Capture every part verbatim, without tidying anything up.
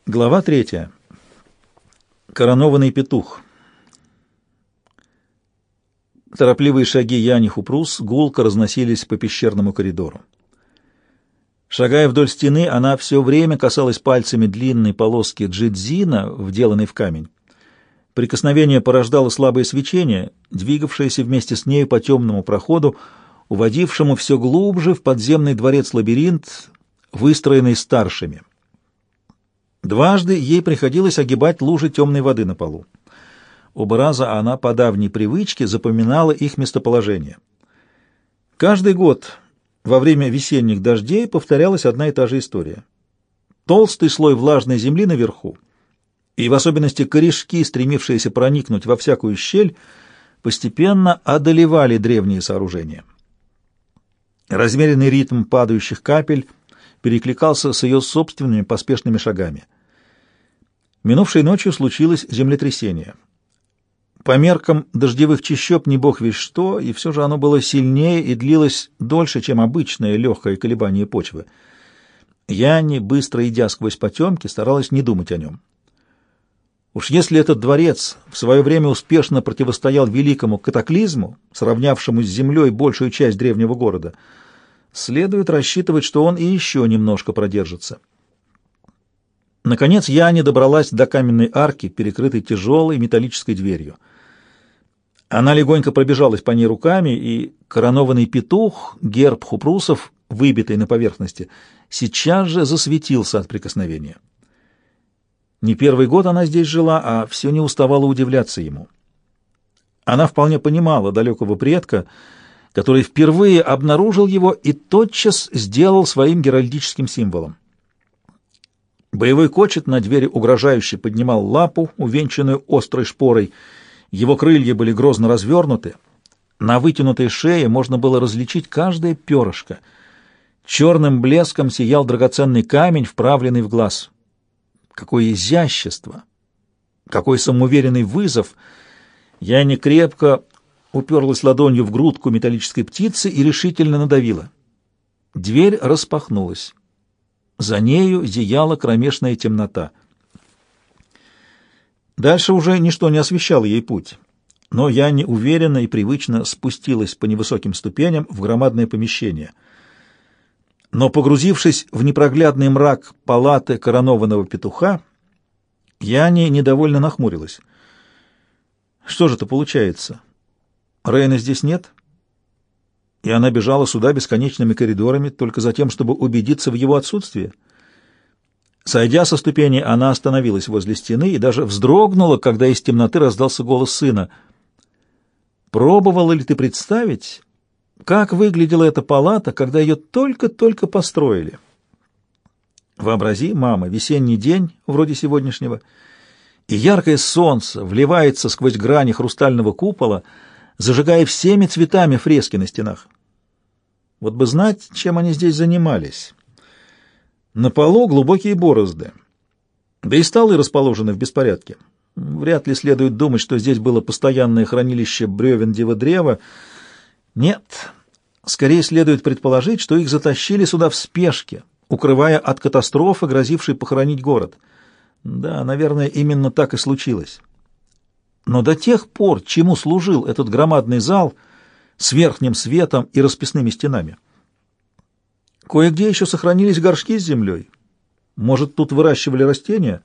Глава третья. Коронованный петух. Торопливые шаги Яни Хупрус гулко разносились по пещерному коридору. Шагая вдоль стены, она все время касалась пальцами длинной полоски джидзина, вделанной в камень. Прикосновение порождало слабое свечение, двигавшееся вместе с нею по темному проходу, уводившему все глубже в подземный дворец-лабиринт, выстроенный старшими. Дважды ей приходилось огибать лужи темной воды на полу. Оба раза она по давней привычке запоминала их местоположение. Каждый год во время весенних дождей повторялась одна и та же история. Толстый слой влажной земли наверху, и в особенности корешки, стремившиеся проникнуть во всякую щель, постепенно одолевали древние сооружения. Размеренный ритм падающих капель перекликался с ее собственными поспешными шагами. Минувшей ночью случилось землетрясение. По меркам дождевых чащоб не бог весть что, и все же оно было сильнее и длилось дольше, чем обычное легкое колебание почвы. Янни, быстро идя сквозь потемки, старалась не думать о нем. Уж если этот дворец в свое время успешно противостоял великому катаклизму, сравнявшему с землей большую часть древнего города, следует рассчитывать, что он и еще немножко продержится. Наконец Яни добралась до каменной арки, перекрытой тяжелой металлической дверью. Она легонько пробежалась по ней руками, и коронованный петух, герб Хупрусов, выбитый на поверхности, сейчас же засветился от прикосновения. Не первый год она здесь жила, а все не уставала удивляться ему. Она вполне понимала далекого предка, который впервые обнаружил его и тотчас сделал своим геральдическим символом. Боевой кочет на двери угрожающе поднимал лапу, увенчанную острой шпорой. Его крылья были грозно развернуты. На вытянутой шее можно было различить каждое перышко. Черным блеском сиял драгоценный камень, вправленный в глаз. Какое изящество! Какой самоуверенный вызов! Яня крепко уперлась ладонью в грудку металлической птицы и решительно надавила. Дверь распахнулась. За нею зияла кромешная темнота. Дальше уже ничто не освещало ей путь, но Яни уверенно и привычно спустилась по невысоким ступеням в громадное помещение. Но, погрузившись в непроглядный мрак палаты коронованного петуха, Яни недовольно нахмурилась. Что же это получается? Рейна здесь нет? И она бежала сюда бесконечными коридорами только за тем, чтобы убедиться в его отсутствии. Сойдя со ступени, она остановилась возле стены и даже вздрогнула, когда из темноты раздался голос сына. «Пробовала ли ты представить, как выглядела эта палата, когда ее только-только построили? Вообрази, мама, весенний день, вроде сегодняшнего, и яркое солнце вливается сквозь грани хрустального купола, зажигая всеми цветами фрески на стенах. Вот бы знать, чем они здесь занимались. На полу глубокие борозды, да и столы расположены в беспорядке. Вряд ли следует думать, что здесь было постоянное хранилище бревен диводрева. Нет, скорее следует предположить, что их затащили сюда в спешке, укрывая от катастрофы, грозившей похоронить город. Да, наверное, именно так и случилось. Но до тех пор, чему служил этот громадный зал с верхним светом и расписными стенами? Кое-где еще сохранились горшки с землей. Может, тут выращивали растения?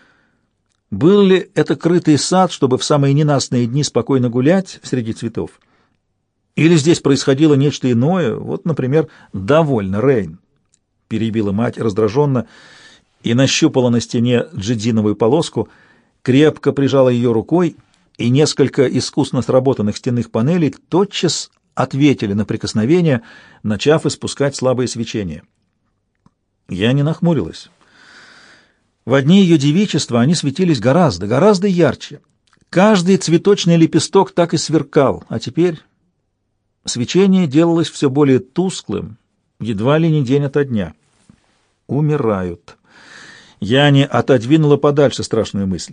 Был ли это крытый сад, чтобы в самые ненастные дни спокойно гулять среди цветов? Или здесь происходило нечто иное? Вот, например, «Довольно, Рейн», — перебила мать раздраженно и нащупала на стене джидзиновую полоску, крепко прижала ее рукой, и несколько искусно сработанных стенных панелей тотчас ответили на прикосновение, начав испускать слабое свечение. Я не нахмурилась. В дни ее девичества они светились гораздо, гораздо ярче. Каждый цветочный лепесток так и сверкал, а теперь свечение делалось все более тусклым, едва ли не день ото дня. Умирают. Я не отодвинула подальше страшную мысль.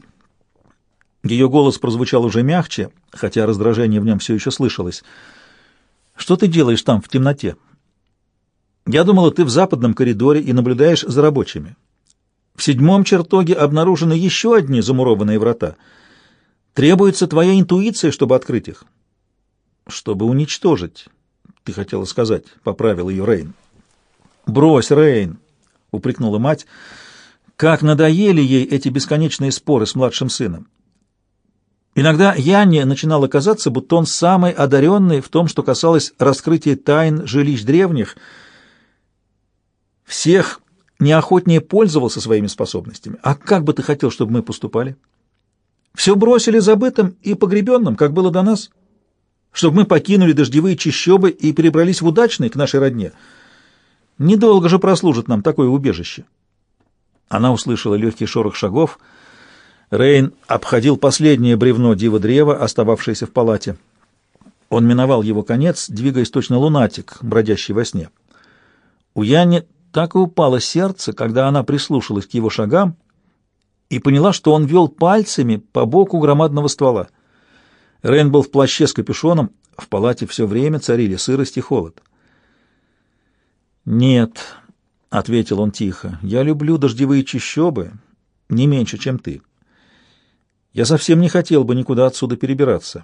Ее голос прозвучал уже мягче, хотя раздражение в нем все еще слышалось. «Что ты делаешь там, в темноте? Я думала, ты в западном коридоре и наблюдаешь за рабочими. В седьмом чертоге обнаружены еще одни замурованные врата. Требуется твоя интуиция, чтобы открыть их. Чтобы уничтожить, ты хотела сказать, — поправил ее Рейн. Брось, Рейн, — упрекнула мать, — как надоели ей эти бесконечные споры с младшим сыном. Иногда Янне начинало казаться, будто он самый одаренный в том, что касалось раскрытия тайн жилищ древних. Всех неохотнее пользовался своими способностями. А как бы ты хотел, чтобы мы поступали? Все бросили забытым и погребенным, как было до нас? Чтобы мы покинули дождевые чащобы и перебрались в удачный к нашей родне? Недолго же прослужит нам такое убежище. Она услышала легкий шорох шагов. Рейн обходил последнее бревно дива-древа, остававшееся в палате. Он миновал его конец, двигаясь точно лунатик, бродящий во сне. У Янни так и упало сердце, когда она прислушалась к его шагам и поняла, что он вел пальцами по боку громадного ствола. Рейн был в плаще с капюшоном, в палате все время царили сырость и холод. «Нет», — ответил он тихо, — «я люблю дождевые чащобы не меньше, чем ты. Я совсем не хотел бы никуда отсюда перебираться.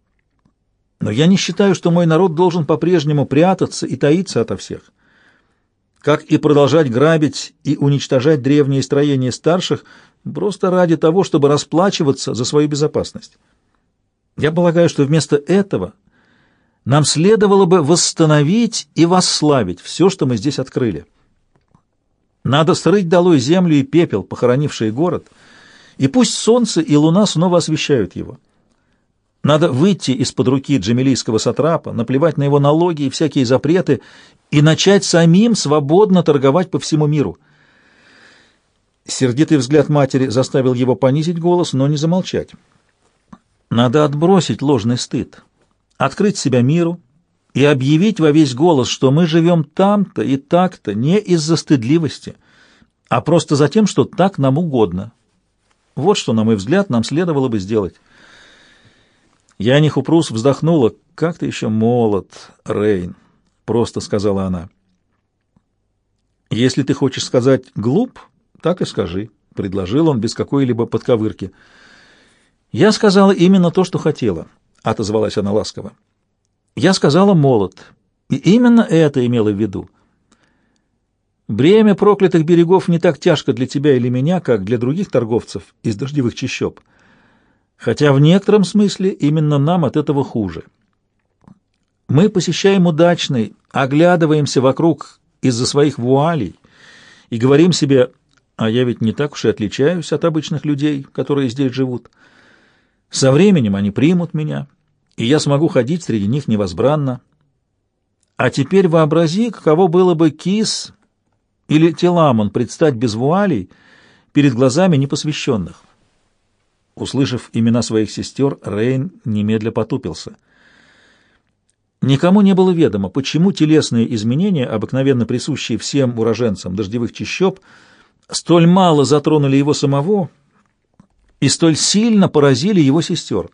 Но я не считаю, что мой народ должен по-прежнему прятаться и таиться ото всех. Как и продолжать грабить и уничтожать древние строения старших просто ради того, чтобы расплачиваться за свою безопасность. Я полагаю, что вместо этого нам следовало бы восстановить и восславить все, что мы здесь открыли. Надо срыть долой землю и пепел, похоронившие город, и пусть солнце и луна снова освещают его. Надо выйти из-под руки джемелийского сатрапа, наплевать на его налоги и всякие запреты и начать самим свободно торговать по всему миру. Сердитый взгляд матери заставил его понизить голос, но не замолчать. Надо отбросить ложный стыд, открыть себя миру и объявить во весь голос, что мы живем там-то и так-то не из-за стыдливости, а просто за тем, что так нам угодно. Вот что, на мой взгляд, нам следовало бы сделать. Янни Хупрус вздохнула. «Как ты еще молод, Рейн», — просто сказала она. «Если ты хочешь сказать глуп, так и скажи», — предложил он без какой-либо подковырки. «Я сказала именно то, что хотела», — отозвалась она ласково. «Я сказала молод, и именно это имела в виду. Бремя проклятых берегов не так тяжко для тебя или меня, как для других торговцев из дождевых чащоб, хотя в некотором смысле именно нам от этого хуже. Мы посещаем удачный, оглядываемся вокруг из-за своих вуалей и говорим себе: а я ведь не так уж и отличаюсь от обычных людей, которые здесь живут. Со временем они примут меня, и я смогу ходить среди них невозбранно. А теперь вообрази, каково было бы Кис или Теламон предстать без вуалей перед глазами непосвященных». Услышав имена своих сестер, Рейн немедля потупился. Никому не было ведомо, почему телесные изменения, обыкновенно присущие всем уроженцам дождевых чащоб, столь мало затронули его самого и столь сильно поразили его сестер.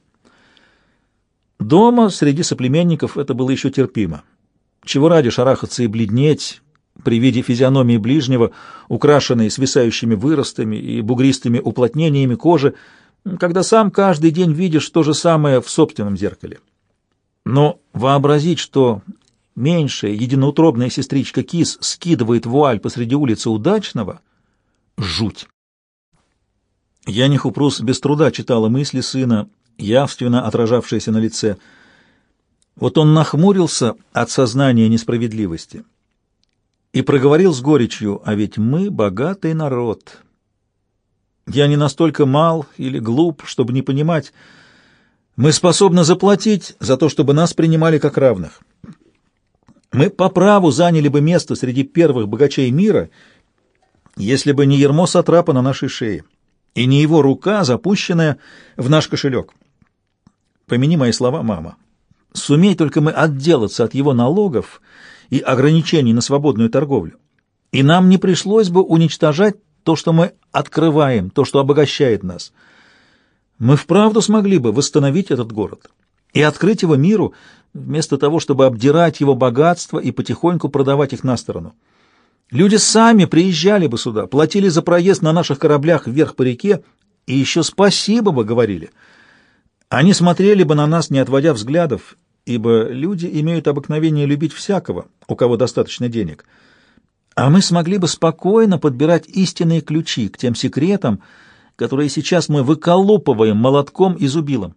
Дома среди соплеменников это было еще терпимо. Чего ради шарахаться и бледнеть при виде физиономии ближнего, украшенной свисающими выростами и бугристыми уплотнениями кожи, когда сам каждый день видишь то же самое в собственном зеркале. Но вообразить, что меньшая единоутробная сестричка Кис скидывает вуаль посреди улицы удачного — жуть. Янни Хупрус без труда читала мысли сына, явственно отражавшиеся на лице. Вот он нахмурился от сознания несправедливости и проговорил с горечью: «А ведь мы богатый народ». Я не настолько мал или глуп, чтобы не понимать. Мы способны заплатить за то, чтобы нас принимали как равных. Мы по праву заняли бы место среди первых богачей мира, если бы не ярмо сатрапа на нашей шее и не его рука, запущенная в наш кошелек. Помяни мои слова, мама. Сумей только мы отделаться от его налогов и ограничений на свободную торговлю, и нам не пришлось бы уничтожать то, что мы открываем, то, что обогащает нас. Мы вправду смогли бы восстановить этот город и открыть его миру, вместо того, чтобы обдирать его богатство и потихоньку продавать их на сторону. Люди сами приезжали бы сюда, платили за проезд на наших кораблях вверх по реке, и еще спасибо бы говорили. Они смотрели бы на нас, не отводя взглядов, ибо люди имеют обыкновение любить всякого, у кого достаточно денег. А мы смогли бы спокойно подбирать истинные ключи к тем секретам, которые сейчас мы выколупываем молотком и зубилом.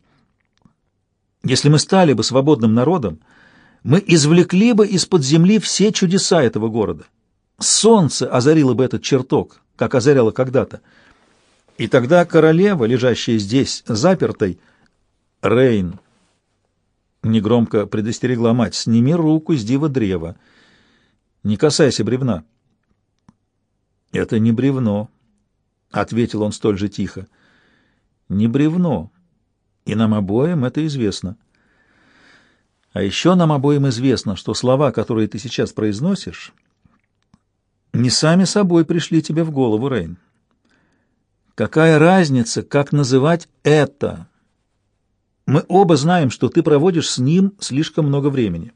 Если мы стали бы свободным народом, мы извлекли бы из-под земли все чудеса этого города. Солнце озарило бы этот чертог, как озаряло когда-то. И тогда королева, лежащая здесь, запертой, Рейн, негромко предостерегла мать, сними руку с дива древа. Не касайся бревна. Это не бревно, — ответил он столь же тихо. Не бревно, и нам обоим это известно. А еще нам обоим известно, что слова, которые ты сейчас произносишь, не сами собой пришли тебе в голову, Рейн. Какая разница, как называть это? Мы оба знаем, что ты проводишь с ним слишком много времени.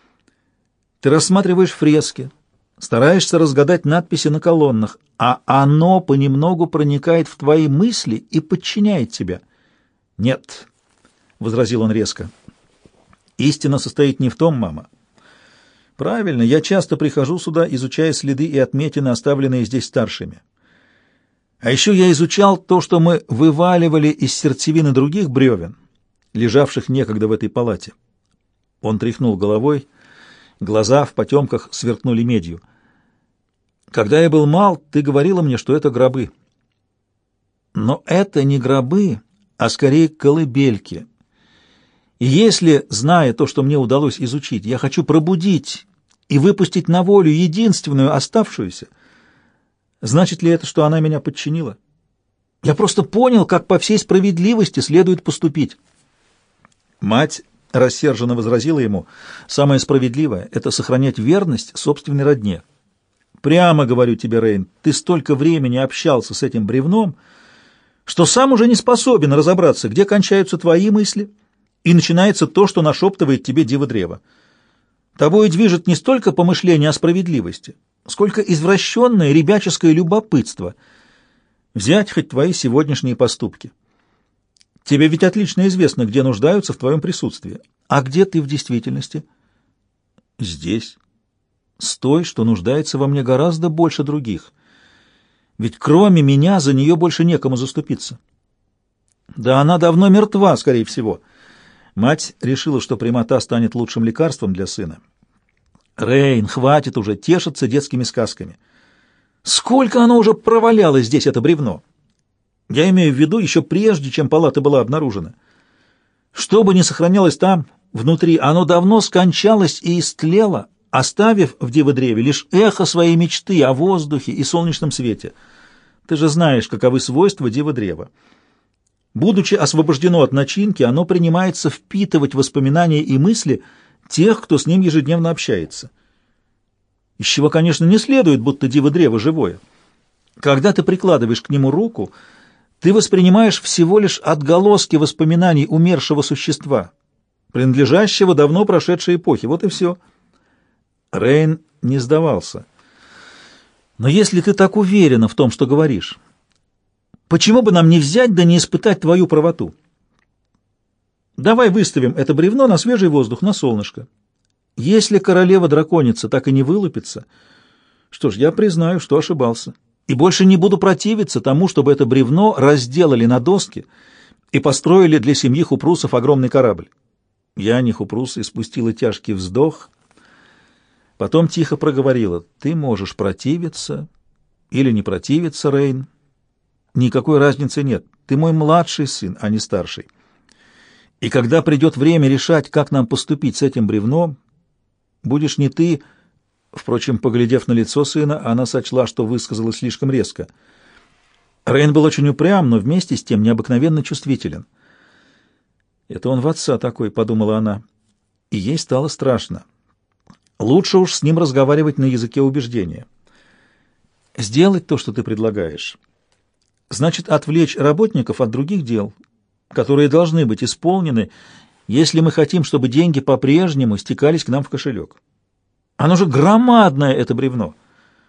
Ты рассматриваешь фрески, стараешься разгадать надписи на колоннах, а оно понемногу проникает в твои мысли и подчиняет тебя. Нет, — возразил он резко, — истина состоит не в том, мама. Правильно, я часто прихожу сюда, изучая следы и отметины, оставленные здесь старшими. А еще я изучал то, что мы вываливали из сердцевины других бревен, лежавших некогда в этой палате. Он тряхнул головой, глаза в потемках сверкнули медью. Когда я был мал, ты говорила мне, что это гробы. Но это не гробы, а скорее колыбельки. И если, зная то, что мне удалось изучить, я хочу пробудить и выпустить на волю единственную оставшуюся, значит ли это, что она меня подчинила? Я просто понял, как по всей справедливости следует поступить. Мать рассерженно возразила ему, самое справедливое — это сохранять верность собственной родне. Прямо говорю тебе, Рейн, ты столько времени общался с этим бревном, что сам уже не способен разобраться, где кончаются твои мысли, и начинается то, что нашептывает тебе диво древа. Тобой движет не столько помышление о справедливости, сколько извращенное ребяческое любопытство. Взять хоть твои сегодняшние поступки. Тебе ведь отлично известно, где нуждаются в твоем присутствии. А где ты в действительности? Здесь. С той, что нуждается во мне гораздо больше других. Ведь кроме меня за нее больше некому заступиться. Да она давно мертва, скорее всего. Мать решила, что прямота станет лучшим лекарством для сына. Рейн, хватит уже тешиться детскими сказками. Сколько оно уже провалялось здесь, это бревно? Я имею в виду еще прежде, чем палата была обнаружена. Что бы ни сохранялось там, внутри, оно давно скончалось и истлело, оставив в диво-древе лишь эхо своей мечты о воздухе и солнечном свете. Ты же знаешь, каковы свойства диво-древа. Будучи освобождено от начинки, оно принимается впитывать воспоминания и мысли тех, кто с ним ежедневно общается. Из чего, конечно, не следует, будто диво-древо живое. Когда ты прикладываешь к нему руку, ты воспринимаешь всего лишь отголоски воспоминаний умершего существа, принадлежащего давно прошедшей эпохе. Вот и все. Рейн не сдавался. Но если ты так уверена в том, что говоришь, почему бы нам не взять да не испытать твою правоту? Давай выставим это бревно на свежий воздух, на солнышко. Если королева-драконица так и не вылупится, что ж, я признаю, что ошибался, и больше не буду противиться тому, чтобы это бревно разделали на доски и построили для семьи Хупрусов огромный корабль. Яни Хупрус испустила тяжкий вздох, потом тихо проговорила: «Ты можешь противиться или не противиться, Рейн. Никакой разницы нет. Ты мой младший сын, а не старший. И когда придет время решать, как нам поступить с этим бревном, будешь не ты...» Впрочем, поглядев на лицо сына, она сочла, что высказалась слишком резко. Рейн был очень упрям, но вместе с тем необыкновенно чувствителен. «Это он в отца такой», — подумала она, и ей стало страшно. Лучше уж с ним разговаривать на языке убеждения. «Сделать то, что ты предлагаешь, значит отвлечь работников от других дел, которые должны быть исполнены, если мы хотим, чтобы деньги по-прежнему стекались к нам в кошелек. Оно же громадное, это бревно.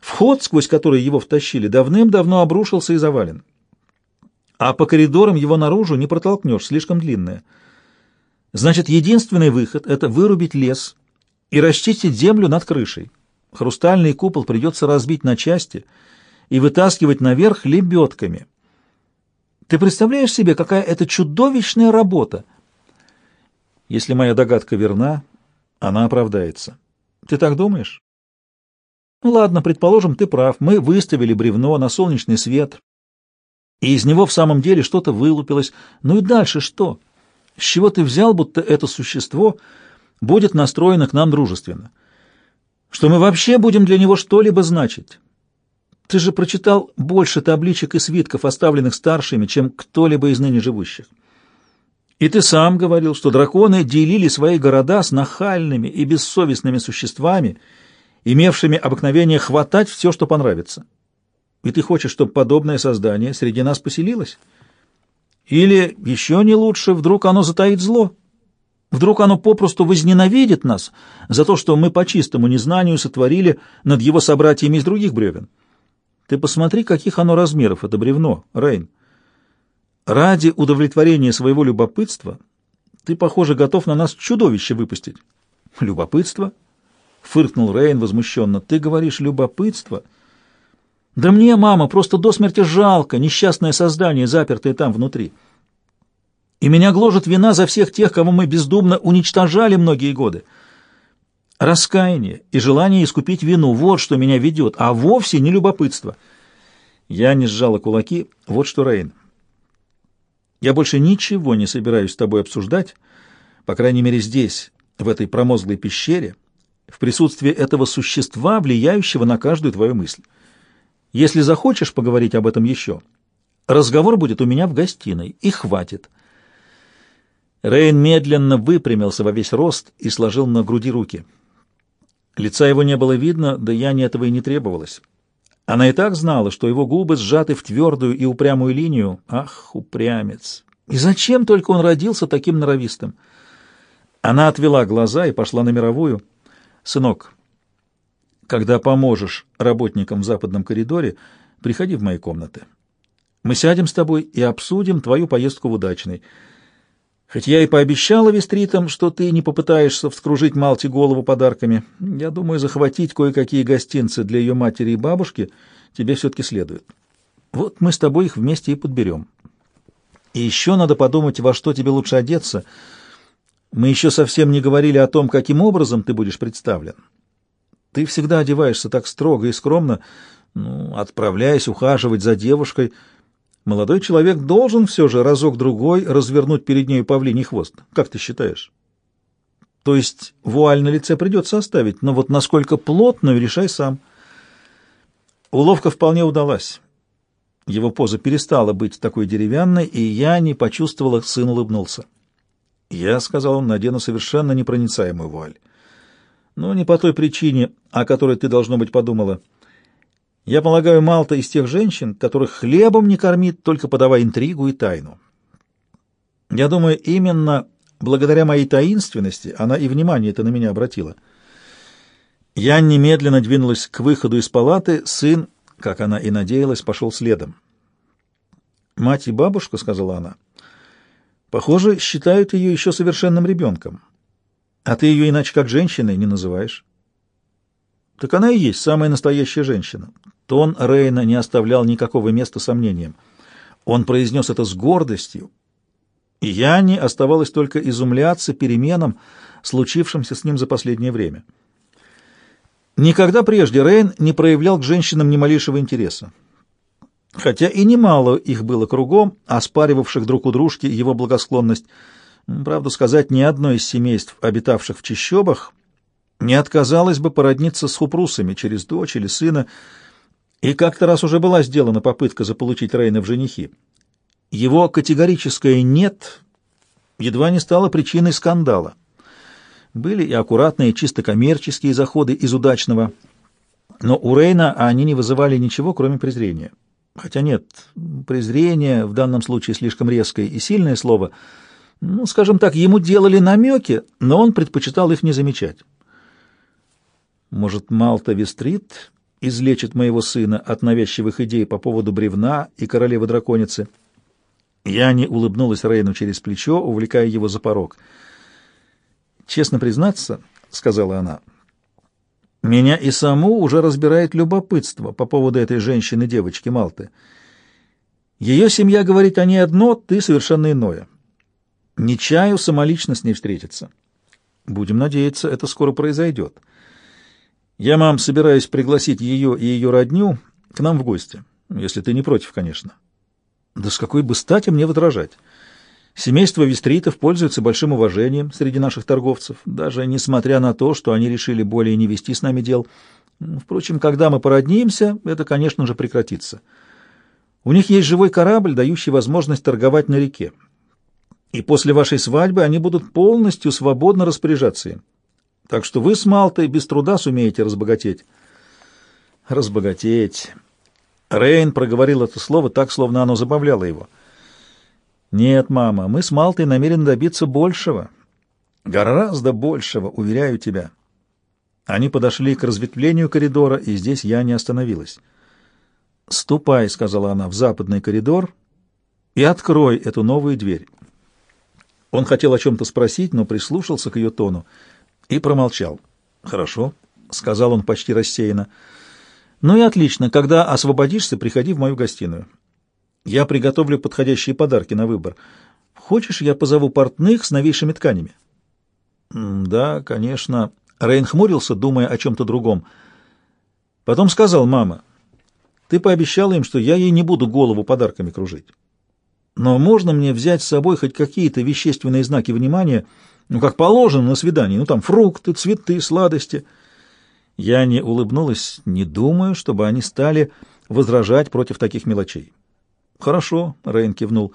Вход, сквозь который его втащили, давным-давно обрушился и завален. А по коридорам его наружу не протолкнешь, слишком длинное. Значит, единственный выход — это вырубить лес и расчистить землю над крышей. Хрустальный купол придется разбить на части и вытаскивать наверх лебедками. Ты представляешь себе, какая это чудовищная работа? Если моя догадка верна, она оправдается. Ты так думаешь? Ну ладно, предположим, ты прав. Мы выставили бревно на солнечный свет, и из него в самом деле что-то вылупилось. Ну и дальше что? С чего ты взял, будто это существо будет настроено к нам дружественно? Что мы вообще будем для него что-либо значить? Ты же прочитал больше табличек и свитков, оставленных старшими, чем кто-либо из ныне живущих. И ты сам говорил, что драконы делили свои города с нахальными и бессовестными существами, имевшими обыкновение хватать все, что понравится. И ты хочешь, чтобы подобное создание среди нас поселилось? Или, еще не лучше, вдруг оно затаит зло? Вдруг оно попросту возненавидит нас за то, что мы по чистому незнанию сотворили над его собратьями из других бревен? Ты посмотри, каких оно размеров, это бревно, Рейн. Ради удовлетворения своего любопытства ты, похоже, готов на нас чудовище выпустить. Любопытство? Фыркнул Рейн возмущенно. Ты говоришь любопытство? Да мне, мама, просто до смерти жалко несчастное создание, запертое там внутри. И меня гложет вина за всех тех, кого мы бездумно уничтожали многие годы. Раскаяние и желание искупить вину — вот что меня ведет, а вовсе не любопытство. Я не сжала кулаки. Вот что, Рейн. Я больше ничего не собираюсь с тобой обсуждать, по крайней мере здесь, в этой промозглой пещере, в присутствии этого существа, влияющего на каждую твою мысль. Если захочешь поговорить об этом еще, разговор будет у меня в гостиной, и хватит. Рейн медленно выпрямился во весь рост и сложил на груди руки. Лица его не было видно, да Яне этого и не требовалось. Она и так знала, что его губы сжаты в твердую и упрямую линию. Ах, упрямец! И зачем только он родился таким норовистым? Она отвела глаза и пошла на мировую. «Сынок, когда поможешь работникам в западном коридоре, приходи в мои комнаты. Мы сядем с тобой и обсудим твою поездку в Удачный. Хоть я и пообещала вестритам, что ты не попытаешься вскружить Малте голову подарками, я думаю, захватить кое-какие гостинцы для ее матери и бабушки тебе все-таки следует. Вот мы с тобой их вместе и подберем. И еще надо подумать, во что тебе лучше одеться. Мы еще совсем не говорили о том, каким образом ты будешь представлен. Ты всегда одеваешься так строго и скромно, ну, отправляясь ухаживать за девушкой. Молодой человек должен все же разок-другой развернуть перед нею павлиний хвост. Как ты считаешь? То есть вуаль на лице придется оставить, но вот насколько плотную, решай сам. Уловка вполне удалась. Его поза перестала быть такой деревянной, и я не почувствовала, сын улыбнулся. Я, — сказал он, — надену совершенно непроницаемую вуаль. Но не по той причине, о которой ты, должно быть, подумала. Я полагаю, Малта из тех женщин, которых хлебом не кормит, только подавая интригу и тайну. Я думаю, именно благодаря моей таинственности она и внимание это на меня обратила. Я немедленно двинулась к выходу из палаты, сын, как она и надеялась, пошел следом. «Мать и бабушка, — сказала она, — похоже, считают ее еще совершенным ребенком. А ты ее иначе как женщиной не называешь». Так она и есть самая настоящая женщина. Тон Рейна не оставлял никакого места сомнениям. Он произнес это с гордостью, и Яне оставалось только изумляться переменам, случившимся с ним за последнее время. Никогда прежде Рейн не проявлял к женщинам ни малейшего интереса. Хотя и немало их было кругом, оспаривавших друг у дружки его благосклонность. Правду сказать, ни одно из семейств, обитавших в чащобах, не отказалось бы породниться с хупрусами через дочь или сына, и как-то раз уже была сделана попытка заполучить Рейна в женихи. Его категорическое «нет» едва не стало причиной скандала. Были и аккуратные, чисто коммерческие заходы из удачного, но у Рейна они не вызывали ничего, кроме презрения. Хотя нет, презрение в данном случае слишком резкое и сильное слово. Ну, скажем так, ему делали намеки, но он предпочитал их не замечать. Может, Малта Вестрит излечит моего сына от навязчивых идей по поводу бревна и королевы-драконицы. Яни улыбнулась Рейну через плечо, увлекая его за порог. «Честно признаться, — сказала она, — меня и саму уже разбирает любопытство по поводу этой женщины-девочки Малты. Ее семья говорит о ней одно, ты совершенно иное. Не чаю самолично с ней встретиться. Будем надеяться, это скоро произойдет. Я, мам, собираюсь пригласить ее и ее родню к нам в гости, если ты не против, конечно». «Да с какой бы стати мне возражать? Семейство Вестритов пользуется большим уважением среди наших торговцев, даже несмотря на то, что они решили более не вести с нами дел. Впрочем, когда мы породнимся, это, конечно же, прекратится. У них есть живой корабль, дающий возможность торговать на реке. И после вашей свадьбы они будут полностью свободно распоряжаться им. Так что вы с Малтой без труда сумеете разбогатеть». «Разбогатеть». Рейн проговорил это слово так, словно оно забавляло его. «Нет, мама, мы с Малтой намерены добиться большего. Гораздо большего, уверяю тебя». Они подошли к разветвлению коридора, и здесь я не остановилась. «Ступай», — сказала она, — «в западный коридор и открой эту новую дверь». Он хотел о чем-то спросить, но прислушался к ее тону и промолчал. «Хорошо», — сказал он почти рассеянно. «Ну и отлично. Когда освободишься, приходи в мою гостиную. Я приготовлю подходящие подарки на выбор. Хочешь, я позову портных с новейшими тканями?» «Да, конечно». Рейн хмурился, думая о чем-то другом. Потом сказал: «Мама, ты пообещала им, что я ей не буду голову подарками кружить. Но можно мне взять с собой хоть какие-то вещественные знаки внимания, ну, как положено на свидании, ну, там, фрукты, цветы, сладости?» Я не улыбнулась, не думаю, чтобы они стали возражать против таких мелочей. «Хорошо», — Рейн кивнул.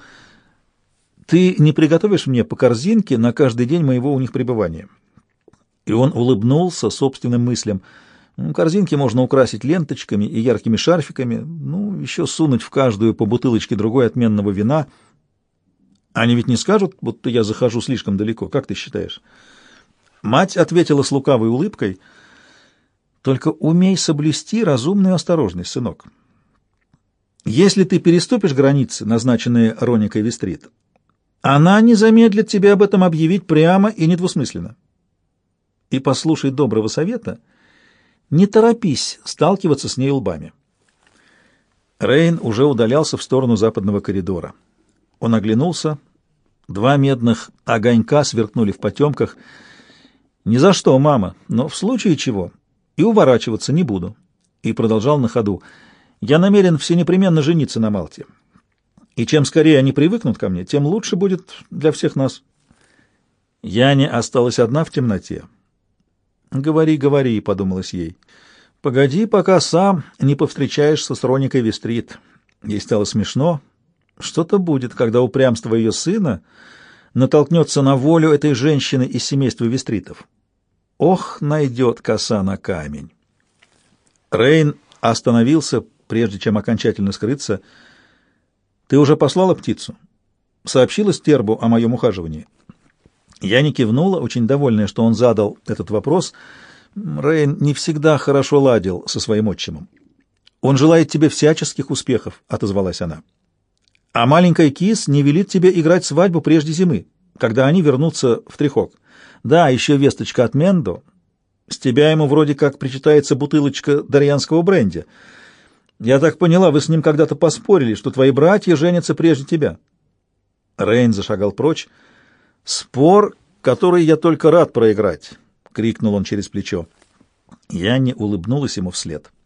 «Ты не приготовишь мне по корзинке на каждый день моего у них пребывания?» И он улыбнулся собственным мыслям. «Корзинки можно украсить ленточками и яркими шарфиками, ну, еще сунуть в каждую по бутылочке другой отменного вина. Они ведь не скажут, будто я захожу слишком далеко, как ты считаешь?» Мать ответила с лукавой улыбкой: «Только умей соблюсти разумную осторожность, сынок. Если ты переступишь границы, назначенные Роникой Вестрит, она не замедлит тебе об этом объявить прямо и недвусмысленно. И послушай доброго совета, не торопись сталкиваться с ней лбами». Рейн уже удалялся в сторону западного коридора. Он оглянулся. Два медных огонька сверкнули в потемках. «Ни за что, мама, но в случае чего и уворачиваться не буду». И продолжал на ходу: «Я намерен всенепременно жениться на Малте. И чем скорее они привыкнут ко мне, тем лучше будет для всех нас». Яне осталась одна в темноте. «Говори, говори», — подумалось ей. «Погоди, пока сам не повстречаешься с Роникой Вестрит». Ей стало смешно. Что-то будет, когда упрямство ее сына натолкнется на волю этой женщины из семейства Вестритов. Ох, найдет коса на камень. Рейн остановился, прежде чем окончательно скрыться. «Ты уже послала птицу? Сообщила стербу о моем ухаживании?» Я не кивнула, очень довольная, что он задал этот вопрос. Рейн не всегда хорошо ладил со своим отчимом. «Он желает тебе всяческих успехов», — отозвалась она. «А маленькая кис не велит тебе играть свадьбу прежде зимы, когда они вернутся в Трихок. Да, еще весточка от Мендо. С тебя ему вроде как причитается бутылочка дарьянского бренди. Я так поняла, вы с ним когда-то поспорили, что твои братья женятся прежде тебя». Рейн зашагал прочь. «Спор, который я только рад проиграть», — крикнул он через плечо. Я не улыбнулась ему вслед.